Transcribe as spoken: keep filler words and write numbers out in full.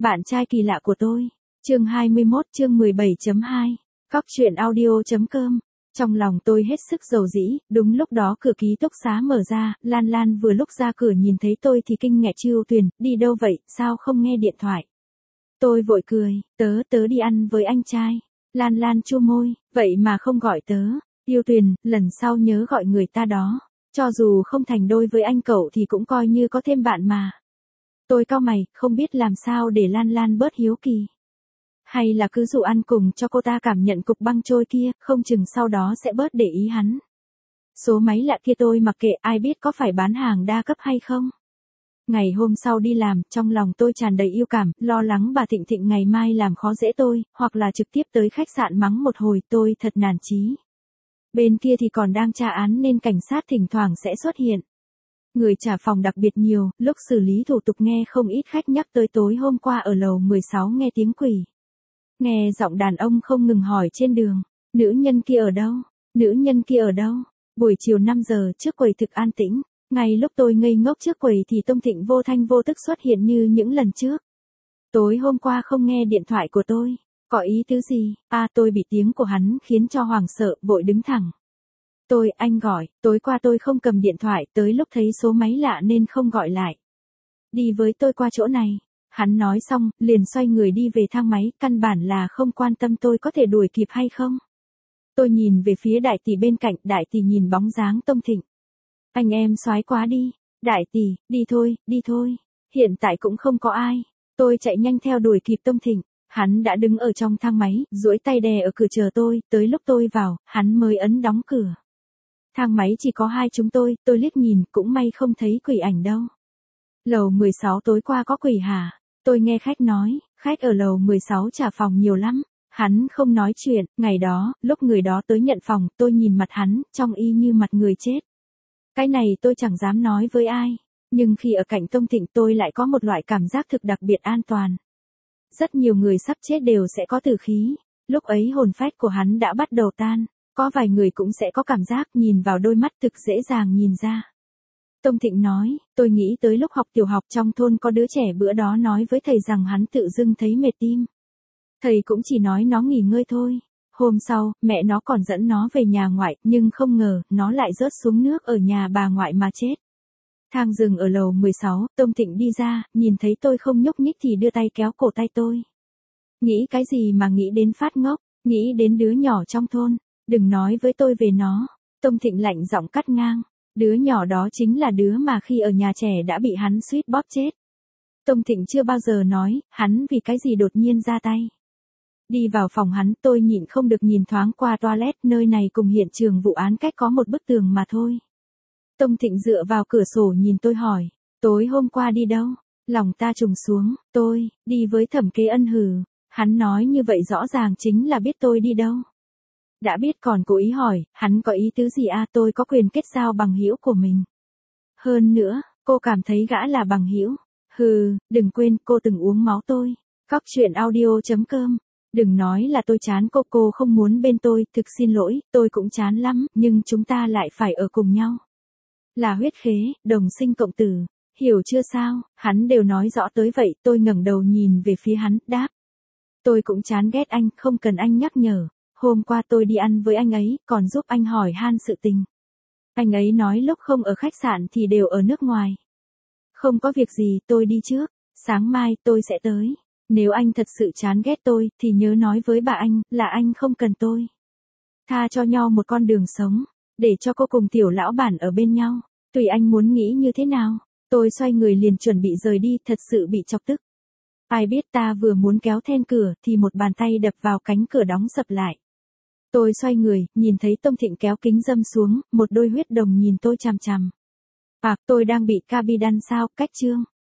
Bạn trai kỳ lạ của tôi. Chương hai mươi mốt chương mười bảy chấm hai. Cóc truyện audio chấm com. Trong lòng tôi hết sức dầu dĩ, đúng lúc đó cửa ký túc xá mở ra, Lan Lan vừa lúc ra cửa nhìn thấy tôi thì kinh ngạc Chiêu Tuyền, đi đâu vậy, sao không nghe điện thoại. Tôi vội cười, tớ tớ đi ăn với anh trai. Lan Lan chua môi, vậy mà không gọi tớ. Chiêu Tuyền, lần sau nhớ gọi người ta đó. Cho dù không thành đôi với anh cậu thì cũng coi như có thêm bạn mà. Tôi cau mày, không biết làm sao để Lan Lan bớt hiếu kỳ. Hay là cứ dụ ăn cùng cho cô ta cảm nhận cục băng trôi kia, không chừng sau đó sẽ bớt để ý hắn. Số máy lạ kia tôi mặc kệ, ai biết có phải bán hàng đa cấp hay không. Ngày hôm sau đi làm, trong lòng tôi tràn đầy yêu cảm, lo lắng bà Thịnh Thịnh ngày mai làm khó dễ tôi, hoặc là trực tiếp tới khách sạn mắng một hồi, tôi thật nản chí. Bên kia thì còn đang tra án nên cảnh sát thỉnh thoảng sẽ xuất hiện. Người trả phòng đặc biệt nhiều, lúc xử lý thủ tục nghe không ít khách nhắc tới tối hôm qua ở lầu mười sáu nghe tiếng quỷ. Nghe giọng đàn ông không ngừng hỏi trên đường, nữ nhân kia ở đâu, nữ nhân kia ở đâu. Buổi chiều năm giờ trước quầy thực an tĩnh, ngay lúc tôi ngây ngốc trước quầy thì Tông Thịnh vô thanh vô tức xuất hiện như những lần trước. Tối hôm qua không nghe điện thoại của tôi, có ý tứ gì, à tôi bị tiếng của hắn khiến cho hoảng sợ, vội đứng thẳng. Tôi, anh gọi, tối qua tôi không cầm điện thoại, tới lúc thấy số máy lạ nên không gọi lại. Đi với tôi qua chỗ này. Hắn nói xong, liền xoay người đi về thang máy, căn bản là không quan tâm tôi có thể đuổi kịp hay không. Tôi nhìn về phía đại tỷ bên cạnh, đại tỷ nhìn bóng dáng Tông Thịnh. Anh em soái quá đi. Đại tỷ, đi thôi, đi thôi. Hiện tại cũng không có ai. Tôi chạy nhanh theo đuổi kịp Tông Thịnh. Hắn đã đứng ở trong thang máy, duỗi tay đè ở cửa chờ tôi, tới lúc tôi vào, hắn mới ấn đóng cửa. Thang máy chỉ có hai chúng tôi, tôi liếc nhìn, cũng may không thấy quỷ ảnh đâu. Lầu mười sáu tối qua có quỷ hả? Tôi nghe khách nói, khách ở lầu mười sáu trả phòng nhiều lắm. Hắn không nói chuyện, ngày đó, lúc người đó tới nhận phòng, tôi nhìn mặt hắn, trông y như mặt người chết. Cái này tôi chẳng dám nói với ai, nhưng khi ở cạnh Tông Thịnh tôi lại có một loại cảm giác thực đặc biệt an toàn. Rất nhiều người sắp chết đều sẽ có tử khí, lúc ấy hồn phách của hắn đã bắt đầu tan, có vài người cũng sẽ có cảm giác nhìn vào đôi mắt thực dễ dàng nhìn ra. Tông Thịnh nói, tôi nghĩ tới lúc học tiểu học trong thôn có đứa trẻ bữa đó nói với thầy rằng hắn tự dưng thấy mệt tim. Thầy cũng chỉ nói nó nghỉ ngơi thôi. Hôm sau, mẹ nó còn dẫn nó về nhà ngoại, nhưng không ngờ, nó lại rớt xuống nước ở nhà bà ngoại mà chết. Thang dừng ở lầu mười sáu, Tông Thịnh đi ra, nhìn thấy tôi không nhúc nhích thì đưa tay kéo cổ tay tôi. Nghĩ cái gì mà nghĩ đến phát ngốc, nghĩ đến đứa nhỏ trong thôn, đừng nói với tôi về nó. Tông Thịnh lạnh giọng cắt ngang. Đứa nhỏ đó chính là đứa mà khi ở nhà trẻ đã bị hắn suýt bóp chết. Tông Thịnh chưa bao giờ nói, hắn vì cái gì đột nhiên ra tay. Đi vào phòng hắn, tôi nhịn không được nhìn thoáng qua toilet, nơi này cùng hiện trường vụ án cách có một bức tường mà thôi. Tông Thịnh dựa vào cửa sổ nhìn tôi hỏi, tối hôm qua đi đâu? Lòng ta trùng xuống, tôi, đi với Thẩm Kế Ân hừ. Hắn nói như vậy rõ ràng chính là biết tôi đi đâu. Đã biết còn cố ý hỏi, hắn có ý tứ gì à, tôi có quyền kết giao bằng hữu của mình. Hơn nữa, cô cảm thấy gã là bằng hữu. Hừ, đừng quên cô từng uống máu tôi. Cóc truyện audio chấm com. Đừng nói là tôi chán cô, cô không muốn bên tôi, thực xin lỗi, tôi cũng chán lắm, nhưng chúng ta lại phải ở cùng nhau. Là huyết khế, đồng sinh cộng tử, hiểu chưa sao, hắn đều nói rõ tới vậy, tôi ngẩng đầu nhìn về phía hắn, đáp. Tôi cũng chán ghét anh, không cần anh nhắc nhở. Hôm qua tôi đi ăn với anh ấy, còn giúp anh hỏi han sự tình. Anh ấy nói lúc không ở khách sạn thì đều ở nước ngoài. Không có việc gì, tôi đi trước, sáng mai tôi sẽ tới. Nếu anh thật sự chán ghét tôi, thì nhớ nói với bà anh, là anh không cần tôi. Tha cho nhau một con đường sống, để cho cô cùng tiểu lão bản ở bên nhau. Tùy anh muốn nghĩ như thế nào. Tôi xoay người liền chuẩn bị rời đi, thật sự bị chọc tức. Ai biết ta vừa muốn kéo then cửa, thì một bàn tay đập vào cánh cửa đóng sập lại. Tôi xoay người, nhìn thấy Tông Thịnh kéo kính râm xuống, một đôi huyết đồng nhìn tôi chằm chằm. À, tôi đang bị Cabidan sao, cách chương.